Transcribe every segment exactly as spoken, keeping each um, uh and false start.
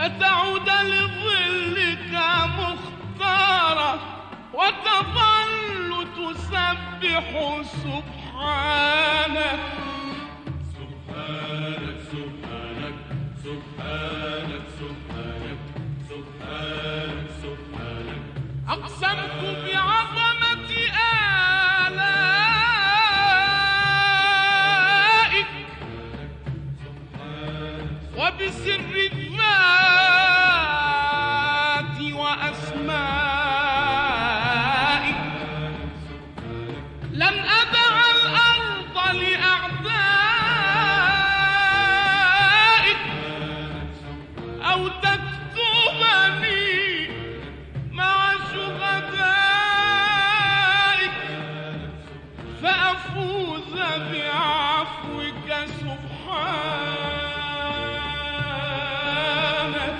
فتعود لظلك مختارا وتظل تسبح سبحانك سبحانك سبحانك سبحانك سبحانك سبحانك سبحانك أقسمت بعظمة آلائك وبسر الذات وأسمائك لن أدع الأرض لأعدائك أو تكتبني مع شهدائك فأفوز بعفوك سبحانك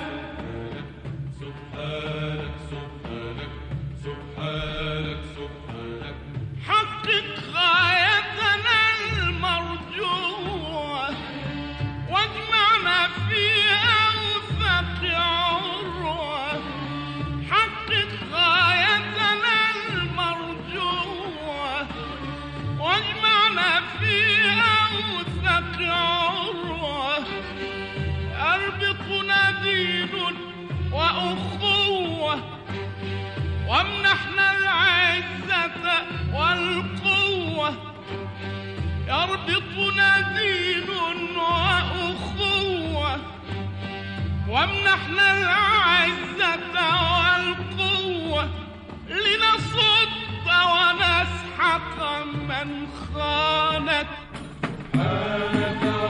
سبحانك سبحانك سبحانك سبحانك حقق غايتنا المرجوة واجمعنا في أوثق عروة حقق غايتنا المرجوة واجمعنا في أوثق عروة يربطنا دين وأخوة وامنحنا العزة والقوة يربطنا دين وأخوة وامنحنا العزة والقوة لنصد ونسحق من خانك سبحانك